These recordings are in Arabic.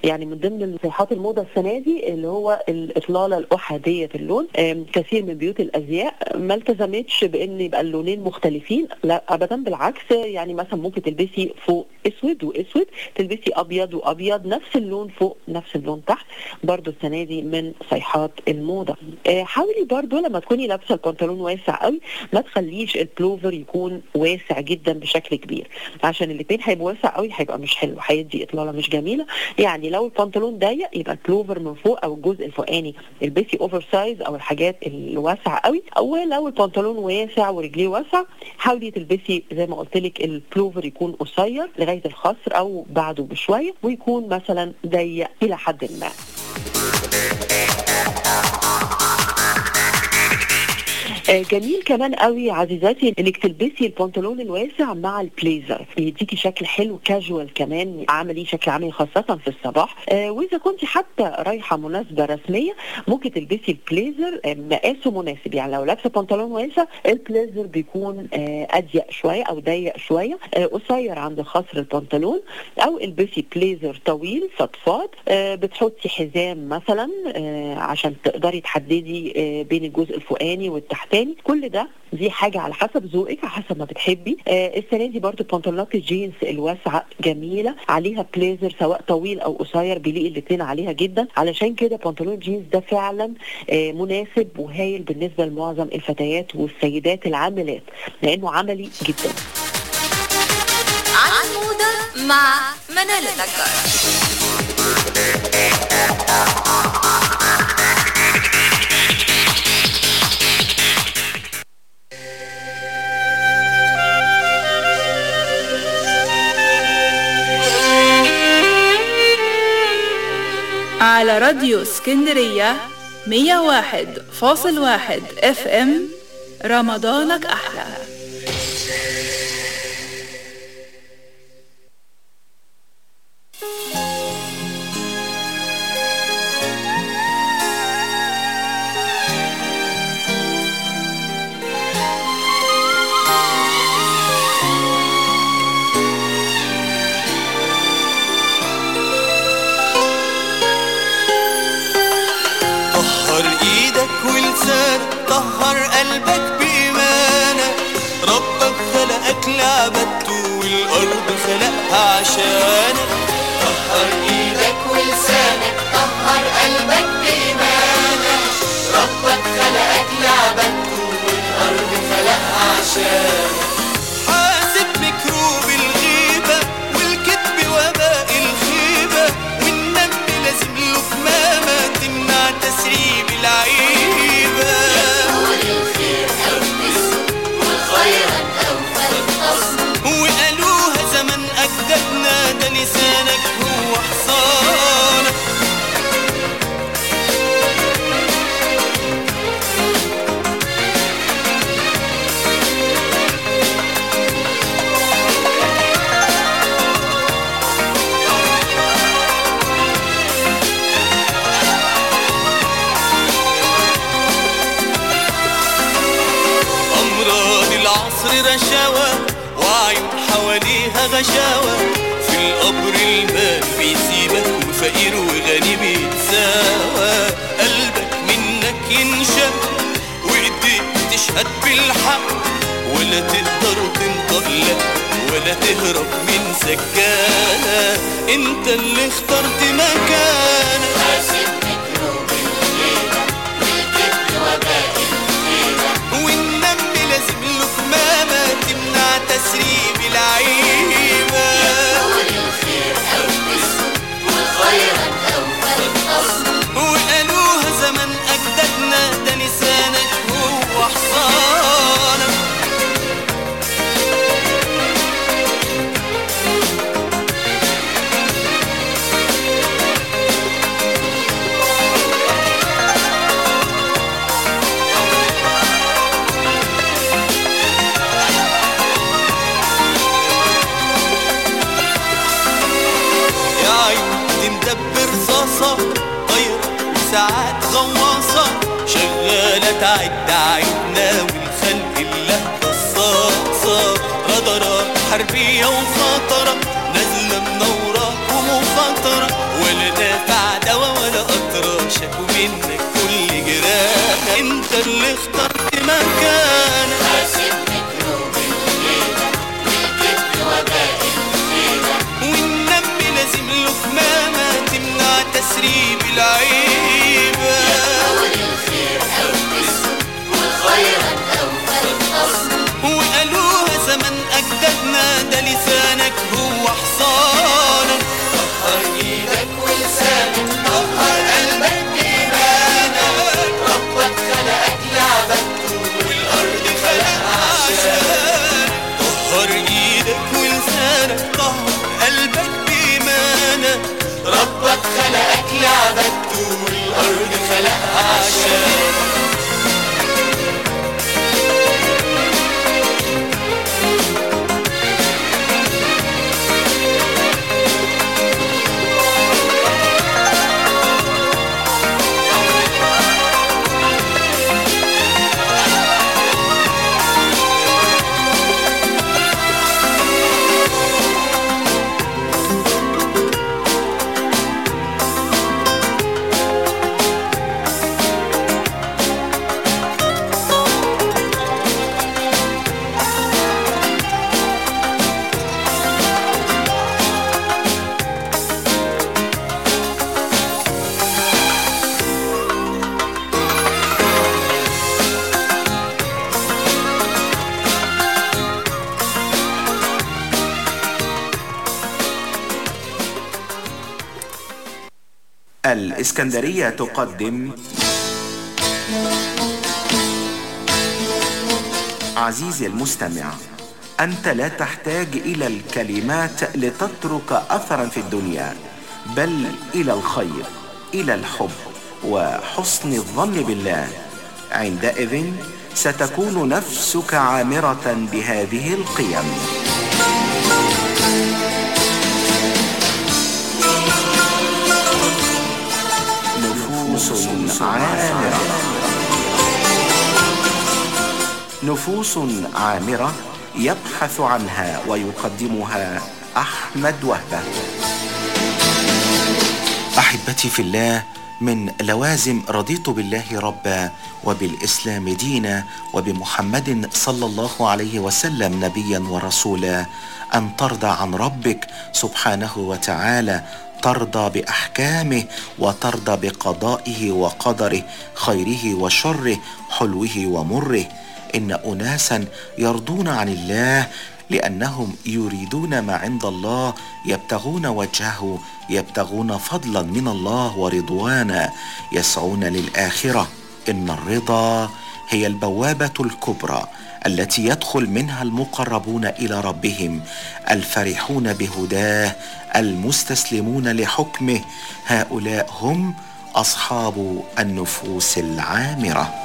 يعني من ضمن صيحات الموضه السنه دي اللي هو الاطلاله الاحاديه اللون. كثير من بيوت الازياء ما التزمتش بان يبقى اللونين مختلفين، لا ابدا، بالعكس. يعني مثلا ممكن تلبسي فوق اسود واسود، تلبسي ابيض وابيض، نفس اللون فوق نفس اللون تحت. برضو السنه دي من صيحات الموضه. حاولي برضو لما تكوني لابسه البنطلون واسع قوي ما تخليش البلوفر يكون واسع جدا بشكل كبير، عشان الاثنين هيبقوا واسع قوي هيبقى مش حلو، هيدي اطلاله مش جميله. يعني لو البنطلون ضيق يبقى البلوفر من فوق او الجزء الفوقاني البسي اوفر سايز او الحاجات الواسعه قوي، او لو البنطلون واسع ورجليه واسعه حاولي تلبسي زي ما قلت لك البلوفر يكون قصير لغايه الخصر او بعده بشويه، ويكون مثلا ضيق الى حد ما. جميل كمان قوي عزيزاتي انك تلبسي البنطلون الواسع مع البليزر، يديكي شكل حلو كاجوال كمان عملي، شكل عملي خاصه في الصباح. واذا كنت حتى رايحه مناسبه رسميه ممكن تلبسي البليزر مقاسه مناسب. يعني لو لابسه بنطلون واسع البليزر بيكون اضيق شويه او ضيق شويه، قصير عند خصر البنطلون، او البسي بليزر طويل فضفاض. بتحطي حزام مثلا عشان تقدري تحددي بين الجزء الفوقاني والتحتاني. كل ده دي حاجة على حسب ذوقك، على حسب ما بتحبي. السنة دي برضو بنطلونات الجينز الواسعة جميلة عليها بليزر سواء طويل او قصير، بيليق الاثنين عليها جدا. علشان كده بنطلون الجينز ده فعلا مناسب وهايل بالنسبة لمعظم الفتيات والسيدات العاملات لانه عملي جدا. عن موضة مع منال النجار. على راديو اسكندرية 101.1 FM رمضانك أحلى. طهر قلبك بإيمانك، ربك خلقك لعبته والأرض خلقها عشانك. طهر إيدك ولسانك، طهر قلبك بإيمانك، ربك خلقك لعبته والأرض خلقها عشانك. حاسب مكروب الغيبة والكذب وباء الخيبة، والنمل لازم له كمامة تمنع تسريب العيبة. وقالوها زمن أجدادنا ده لسانك هو حصانك. أمراض العصر رشاوى وعيون حواليها غشاوة، في القبر المال بيسيبك وفقير وغني بيتساوى. قلبك منك ينشق وايديك تشهد بالحق، ولا تقدر تنطق لا ولا تهرب من سجانة، انت اللي اخترت مكانك. حاسب مكروب الغيبة والكذب وباء الخيبة، والنمل لازم له كمامة تمنع تسريب العيبة. يقول الخير أو تسكت وخيرا أو تنتصر، وقالوها زمن أجدادنا ده لسانك هو حصانك. اللي عبدته والأرض خلقها عشان. الإسكندرية تقدم عزيزي المستمع، أنت لا تحتاج إلى الكلمات لتترك أثرا في الدنيا، بل إلى الخير، إلى الحب وحسن الظن بالله. عندئذ ستكون نفسك عامرة بهذه القيم. نفوس عامرة. نفوس عامرة يبحث عنها ويقدمها أحمد وهبة. أحبتي في الله، من لوازم رضيت بالله ربا وبالإسلام دينا وبمحمد صلى الله عليه وسلم نبيا ورسولا أن ترضى عن ربك سبحانه وتعالى، ترضى بأحكامه وترضى بقضائه وقدره، خيره وشره، حلوه ومره. إن أناسا يرضون عن الله لأنهم يريدون ما عند الله، يبتغون وجهه، يبتغون فضلا من الله ورضوانا، يسعون للآخرة. إن الرضا هي البوابة الكبرى التي يدخل منها المقربون إلى ربهم، الفرحون بهداه، المستسلمون لحكمه. هؤلاء هم أصحاب النفوس العامرة.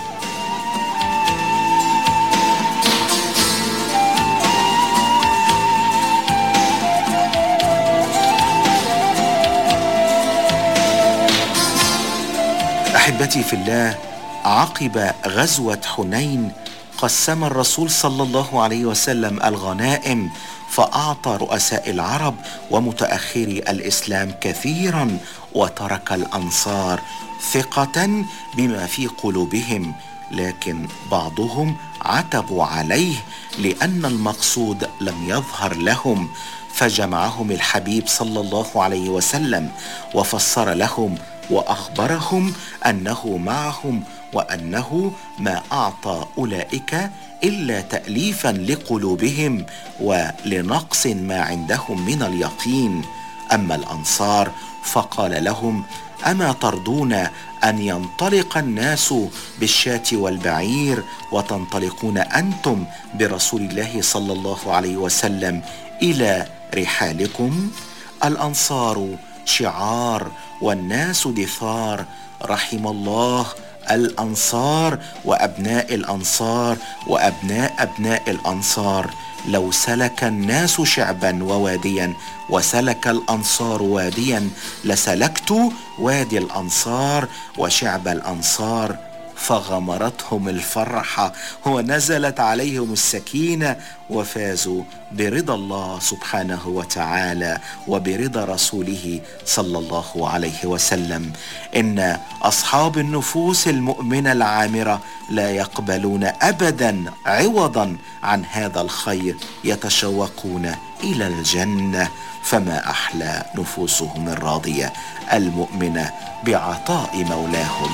أحبتي في الله، عقب غزوة حنين قسم الرسول صلى الله عليه وسلم الغنائم، فأعطى رؤساء العرب ومتأخري الإسلام كثيرا، وترك الأنصار ثقة بما في قلوبهم. لكن بعضهم عتبوا عليه لأن المقصود لم يظهر لهم، فجمعهم الحبيب صلى الله عليه وسلم وفسر لهم وأخبرهم أنه معهم، وأنه ما أعطى أولئك إلا تأليفا لقلوبهم ولنقص ما عندهم من اليقين. أما الأنصار فقال لهم: أما ترضون أن ينطلق الناس بالشاة والبعير وتنطلقون أنتم برسول الله صلى الله عليه وسلم إلى رحالكم؟ الأنصار شعار والناس دثار. رحم الله الأنصار وأبناء الأنصار وأبناء أبناء الأنصار. لو سلك الناس شعبا وواديا وسلك الأنصار واديا لسلكت وادي الأنصار وشعب الأنصار. فغمرتهم الفرحة ونزلت عليهم السكينة، وفازوا برضا الله سبحانه وتعالى وبرضا رسوله صلى الله عليه وسلم. إن أصحاب النفوس المؤمنة العامرة لا يقبلون أبدا عوضا عن هذا الخير، يتشوقون إلى الجنة. فما أحلى نفوسهم الراضية المؤمنة بعطاء مولاهم.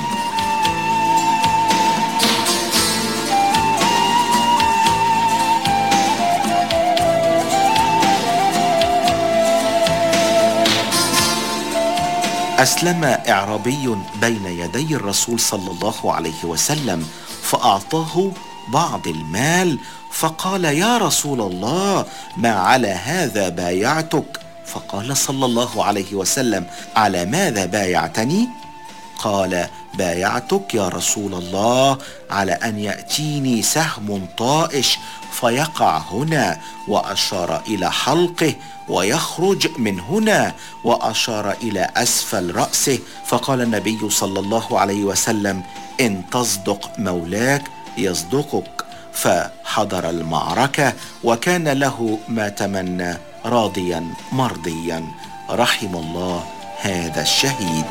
أسلم إعرابي بين يدي الرسول صلى الله عليه وسلم، فأعطاه بعض المال، فقال: يا رسول الله، ما على هذا بايعتك؟ فقال صلى الله عليه وسلم: على ماذا بايعتني؟ قال: بايعتك يا رسول الله على أن يأتيني سهم طائش فيقع هنا، وأشار إلى حلقه، ويخرج من هنا، وأشار إلى أسفل رأسه. فقال النبي صلى الله عليه وسلم: إن تصدق مولاك يصدقك. فحضر المعركة وكان له ما تمنى، راضيا مرضيا. رحم الله هذا الشهيد.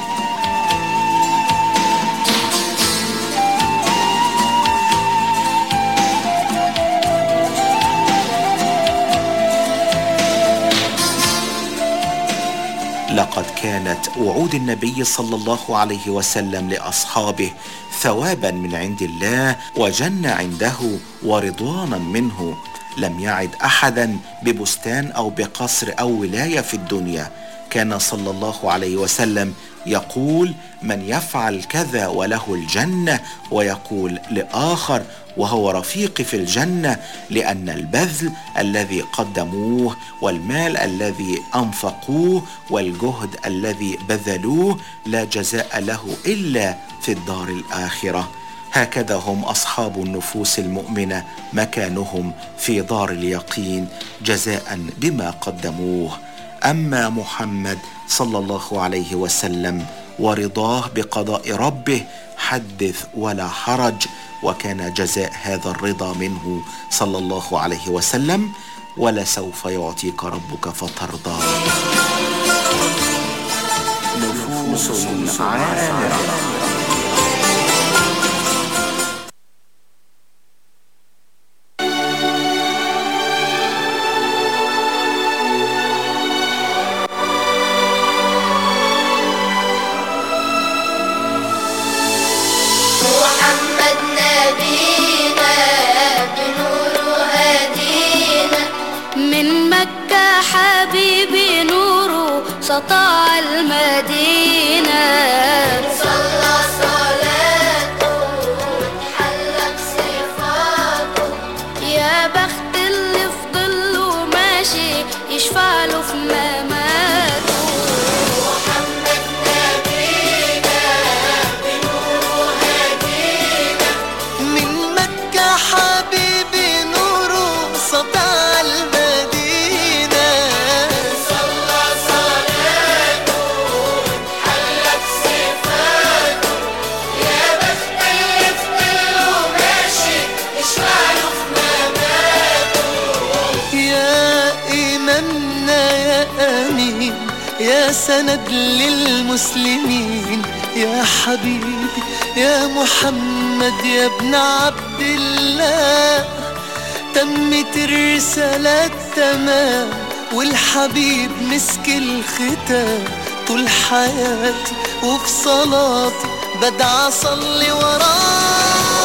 لقد كانت وعود النبي صلى الله عليه وسلم لأصحابه ثوابا من عند الله وجنة عنده ورضوانا منه. لم يعد أحدا ببستان أو بقصر أو ولاية في الدنيا. كان صلى الله عليه وسلم يقول: من يفعل كذا وله الجنة، ويقول لآخر وهو رفيقي في الجنة، لأن البذل الذي قدموه والمال الذي أنفقوه والجهد الذي بذلوه لا جزاء له إلا في الدار الآخرة. هكذا هم أصحاب النفوس المؤمنة، مكانهم في دار اليقين جزاء بما قدموه. أما محمد صلى الله عليه وسلم ورضاه بقضاء ربه حدث ولا حرج، وكان جزاء هذا الرضا منه صلى الله عليه وسلم: ولسوف يعطيك ربك فترضى. نفوس عامرة. حبيبي نوره سطع المدينة، صلى صلاته وتحلى بصفاته، يا بخت اللي في ظله ماشي يشفع له في مماته. محمد نبينا بنوره هدينا، من مكة حبيبي نوره سطع المدينة، يا سند للمسلمين، يا حبيبي يا محمد يا ابن عبد الله. تمت الرسالة تمام والحبيب مسك الختام، طول حياتي وفي صلاتي بدعى أصلي وراه.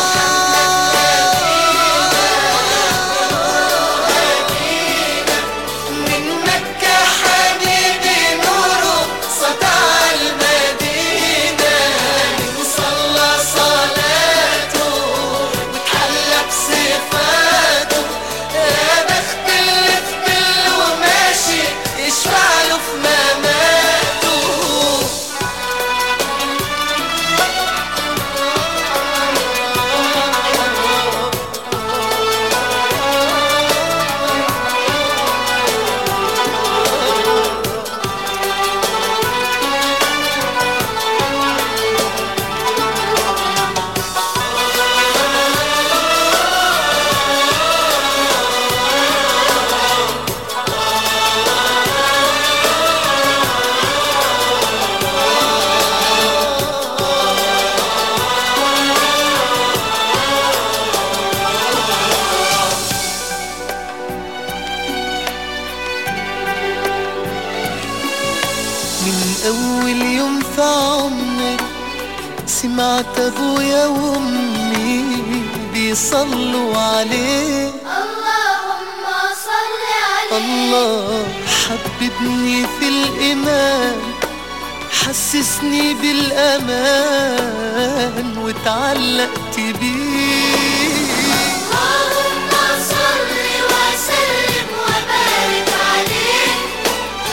سمعت أبويا وأمي بيصلوا عليه، اللهم صل عليه. الله حببني في الإيمان، حسسني بالأمان وتعلقت بيه. اللهم صل وسلم وبارك عليه،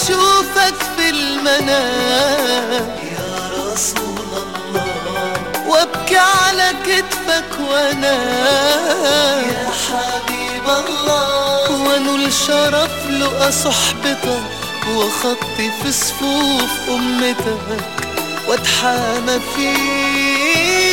أشوفك في المنام يا رسول الله، وابكي على كتفك وانام يا حبيب الله، وانول شرف لقى صحبتك وخطي في صفوف أمتك واتحامى فيك.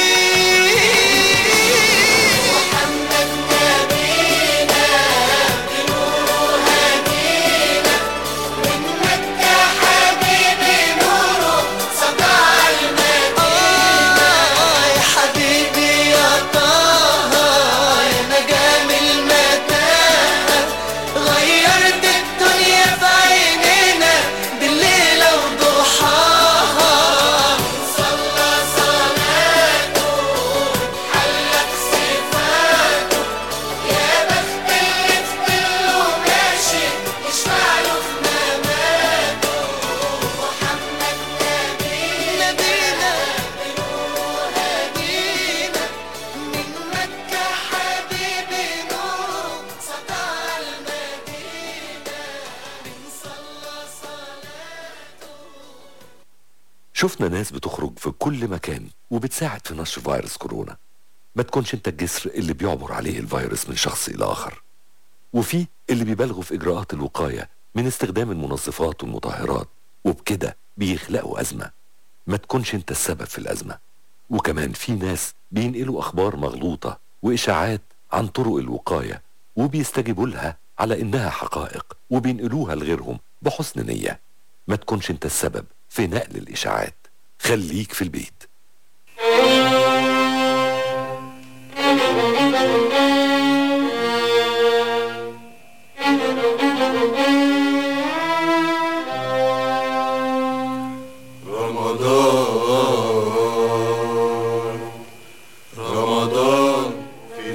شفنا ناس بتخرج في كل مكان وبتساعد في نشر فيروس كورونا. ما تكونش انت الجسر اللي بيعبر عليه الفيروس من شخص الى اخر. وفي اللي بيبالغوا في اجراءات الوقاية من استخدام المنظفات والمطهرات، وبكده بيخلقوا ازمة. ما تكونش انت السبب في الازمة. وكمان في ناس بينقلوا اخبار مغلوطة واشاعات عن طرق الوقاية وبيستجيبوا لها على انها حقائق وبينقلوها لغيرهم بحسن نية. ما تكونش انت السبب في نقل الإشاعات. خليك في البيت. رمضان في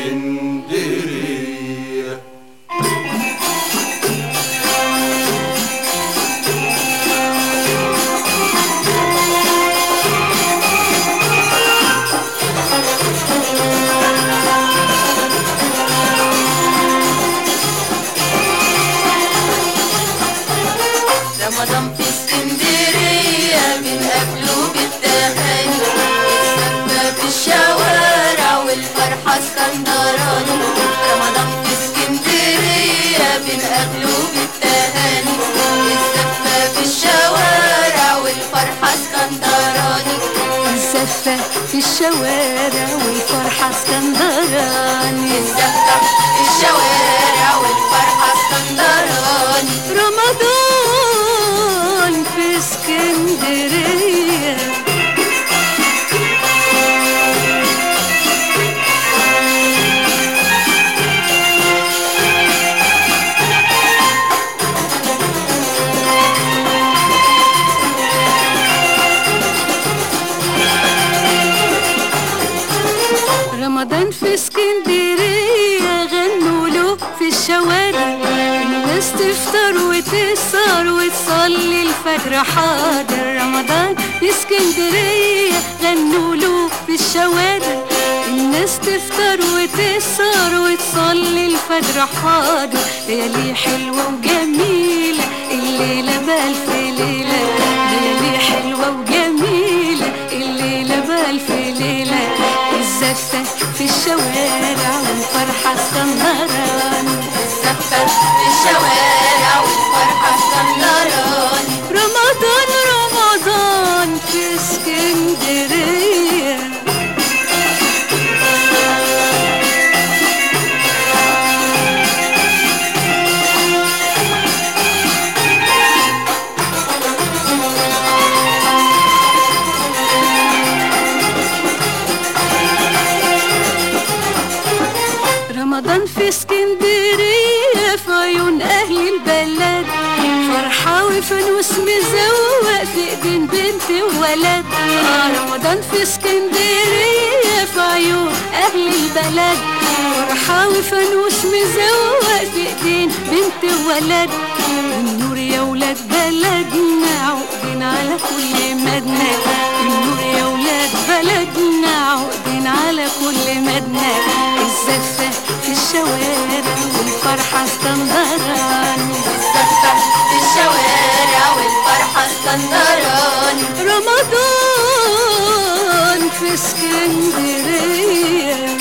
اسكندرية. رمضان في اسكندرية بنقابله بالتهاني، السفة في الشوارع والفرحة اسكندراني. رمضان في اسكندرية بنقابله بالتهاني، السفة في الشوارع والفرحة اسكندراني. الزفة في الشوارع والفرحة اسكندراني، الزفة في الشوارع والفرحة اسكندراني. رمضان في اسكندرية. رمضان في اسكندرية غنوا له في الشوارع، الناس تفطر وتسهر وتصلي الفجر حاضر. رمضان في اسكندرية غنوا له في الشوارع، الناس تفطر وتسهر وتصلي الفجر حاضر. ليالي حلوة وجميلة الليلة بألف ليلة، ليالي حلوة وجميلة الليلة بألف ليلة. الزفة في الشوارع والفرحة اسكندراني، الزفة في الشوارع والفرحة اسكندراني. رمضان رمضان في اسكندرية. رمضان في اسكندرية في عيون أهل البلد، فرحة وفانوس مزوق في ايدين بنت وولد. رمضان في اسكندرية في عيون أهل البلد، فرحة وفانوس مزوق في ايدين بنت وولد. النور يا ولاد بلدنا عقدين على كل مدنى، النور يا ولاد بلدنا عقدين على كل مدنى. الزفة في الشوارع والفرحة اسكندراني، الزفة في الشوارع في اسكندرية.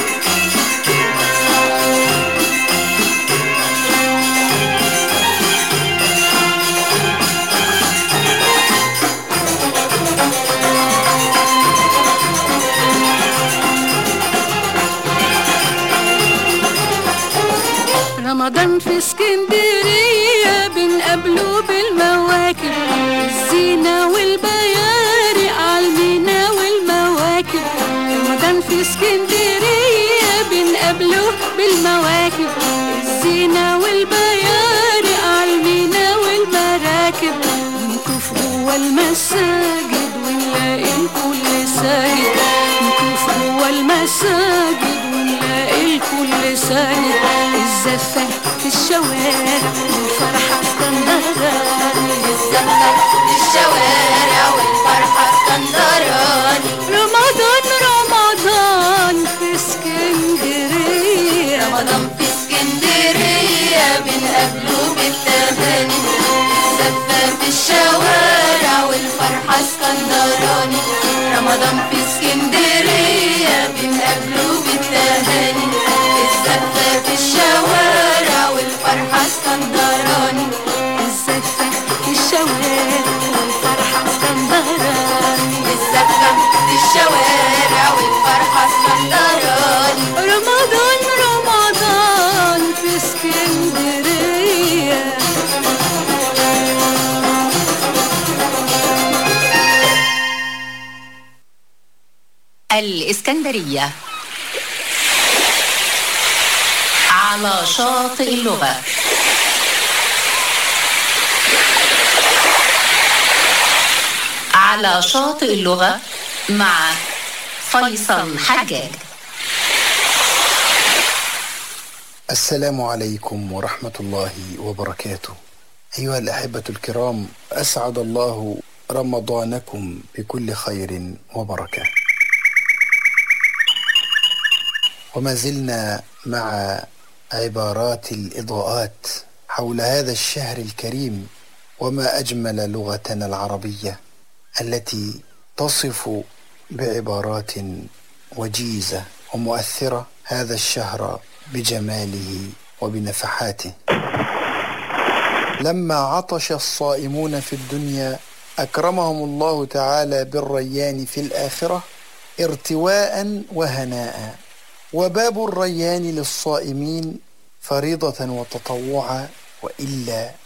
رمضان في اسكندرية بنقابله بالمواكب، الزينة والبيارق عالمينا والمواكب. رمضان في اسكندرية بنقابله بالمواكب، الزينة والبيارق عالمينا والمراكب. نطوف جوا المساجد ونلاقي الكل ساجد، نطوف جوا المساجد ونلاقي الكل ساجد. الزفة في الشوارع والفرحة اسكندراني، الزفة في الشوارع والفرحة اسكندراني. رمضان رمضان في اسكندرية، رمضان في اسكندرية بنقابله بالتهاني. الزفة في الشوارع والفرحة اسكندراني. رمضان في اسكندرية بنقابله بالتهاني. الزفة في الشوارع والفرحة اسكندراني. الزفة في الشوارع والفرحة اسكندراني. الزفة في الشوارع والفرحة اسكندراني. رمضان رمضان في اسكندرية. الإسكندرية على شاطئ اللغة. على شاطئ اللغة مع فيصل حجاج. السلام عليكم ورحمة الله وبركاته. أيها الأحبة الكرام، أسعد الله رمضانكم بكل خير وبركة. وما زلنا مع عبارات الإضاءات حول هذا الشهر الكريم، وما أجمل لغتنا العربية التي تصف بعبارات وجيزة ومؤثرة هذا الشهر بجماله وبنفحاته. لما عطش الصائمون في الدنيا أكرمهم الله تعالى بالريان في الآخرة ارتواء وهناء. وباب الريان للصائمين فريضة وتطوعا، وإلا